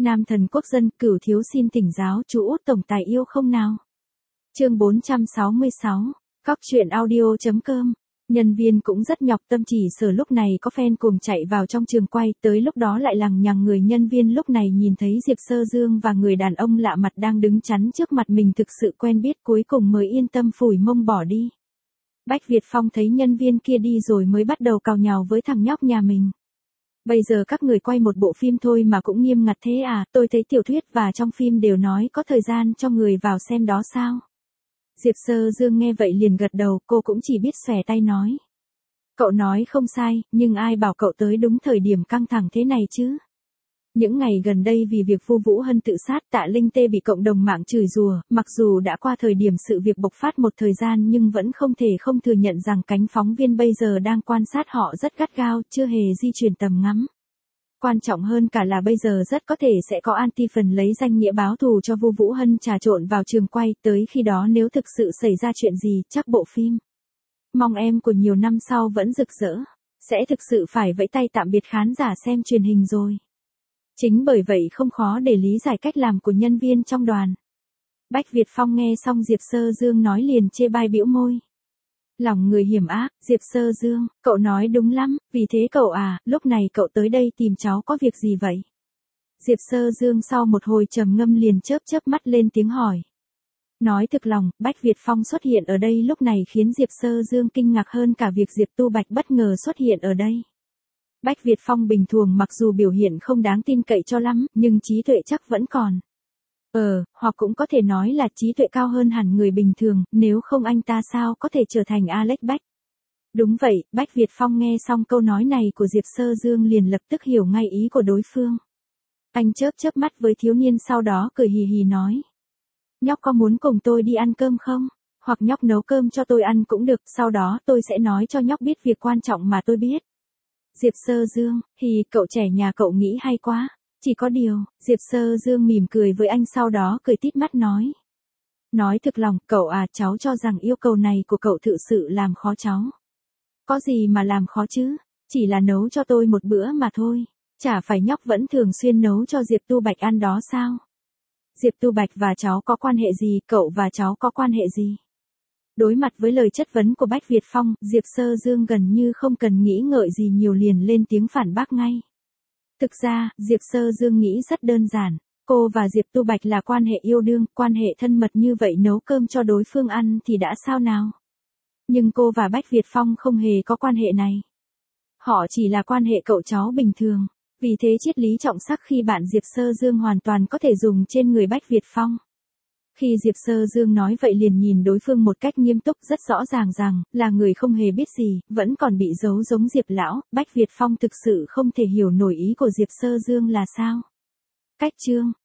Nam thần quốc dân, Cửu thiếu xin thỉnh giáo chú Út tổng tài yêu không nào. Chương 466. Các truyện audio.com. Nhân viên cũng rất nhọc tâm, chỉ sở lúc này có fan cùng chạy vào trong trường quay, tới lúc đó lại lằng nhằng người nhân viên lúc này nhìn thấy Diệp Sơ Dương và người đàn ông lạ mặt đang đứng chắn trước mặt mình thực sự quen biết, cuối cùng mới yên tâm phủi mông bỏ đi. Bách Việt Phong thấy nhân viên kia đi rồi mới bắt đầu càu nhàu với thằng nhóc nhà mình. Bây giờ các người quay một bộ phim thôi mà cũng nghiêm ngặt thế à, tôi thấy tiểu thuyết và trong phim đều nói có thời gian cho người vào xem đó sao. Diệp Sơ Dương nghe vậy liền gật đầu, cô cũng chỉ biết xòe tay nói. Cậu nói không sai, nhưng ai bảo cậu tới đúng thời điểm căng thẳng thế này chứ. Những ngày gần đây vì việc Vu Vũ Hân tự sát, Tạ Linh Tê bị cộng đồng mạng chửi rủa, mặc dù đã qua thời điểm sự việc bộc phát một thời gian nhưng vẫn không thể không thừa nhận rằng cánh phóng viên bây giờ đang quan sát họ rất gắt gao, chưa hề di chuyển tầm ngắm. Quan trọng hơn cả là bây giờ rất có thể sẽ có anti phần lấy danh nghĩa báo thù cho Vu Vũ Hân trà trộn vào trường quay, tới khi đó nếu thực sự xảy ra chuyện gì, chắc bộ phim Mong Em của nhiều năm sau vẫn rực rỡ, sẽ thực sự phải vẫy tay tạm biệt khán giả xem truyền hình rồi. Chính bởi vậy không khó để lý giải cách làm của nhân viên trong đoàn. Bách Việt Phong nghe xong Diệp Sơ Dương nói liền chê bai bĩu môi. Lòng người hiểm ác, Diệp Sơ Dương, cậu nói đúng lắm, vì thế cậu à, lúc này cậu tới đây tìm cháu có việc gì vậy? Diệp Sơ Dương sau một hồi trầm ngâm liền chớp chớp mắt lên tiếng hỏi. Nói thực lòng, Bách Việt Phong xuất hiện ở đây lúc này khiến Diệp Sơ Dương kinh ngạc hơn cả việc Diệp Tu Bạch bất ngờ xuất hiện ở đây. Bách Việt Phong bình thường mặc dù biểu hiện không đáng tin cậy cho lắm, nhưng trí tuệ chắc vẫn còn. Hoặc cũng có thể nói là trí tuệ cao hơn hẳn người bình thường, nếu không anh ta sao có thể trở thành Alex Bách. Đúng vậy, Bách Việt Phong nghe xong câu nói này của Diệp Sơ Dương liền lập tức hiểu ngay ý của đối phương. Anh chớp chớp mắt với thiếu niên sau đó cười hì hì nói. Nhóc có muốn cùng tôi đi ăn cơm không? Hoặc nhóc nấu cơm cho tôi ăn cũng được, sau đó tôi sẽ nói cho nhóc biết việc quan trọng mà tôi biết. Diệp Sơ Dương, cậu trẻ nhà cậu nghĩ hay quá. Chỉ có điều, Diệp Sơ Dương mỉm cười với anh sau đó cười tít mắt nói. Nói thực lòng, cậu à, cháu cho rằng yêu cầu này của cậu thực sự làm khó cháu. Có gì mà làm khó chứ, chỉ là nấu cho tôi một bữa mà thôi, chả phải nhóc vẫn thường xuyên nấu cho Diệp Tu Bạch ăn đó sao? Diệp Tu Bạch và cháu có quan hệ gì, cậu và cháu có quan hệ gì? Đối mặt với lời chất vấn của Bách Việt Phong, Diệp Sơ Dương gần như không cần nghĩ ngợi gì nhiều liền lên tiếng phản bác ngay. Thực ra, Diệp Sơ Dương nghĩ rất đơn giản, cô và Diệp Tu Bạch là quan hệ yêu đương, quan hệ thân mật như vậy nấu cơm cho đối phương ăn thì đã sao nào. Nhưng cô và Bách Việt Phong không hề có quan hệ này. Họ chỉ là quan hệ cậu cháu bình thường, vì thế triết lý trọng sắc khi bạn Diệp Sơ Dương hoàn toàn có thể dùng trên người Bách Việt Phong. Khi Diệp Sơ Dương nói vậy liền nhìn đối phương một cách nghiêm túc, rất rõ ràng rằng, là người không hề biết gì, vẫn còn bị giấu giống Diệp lão, Bách Việt Phong thực sự không thể hiểu nổi ý của Diệp Sơ Dương là sao. Cách chương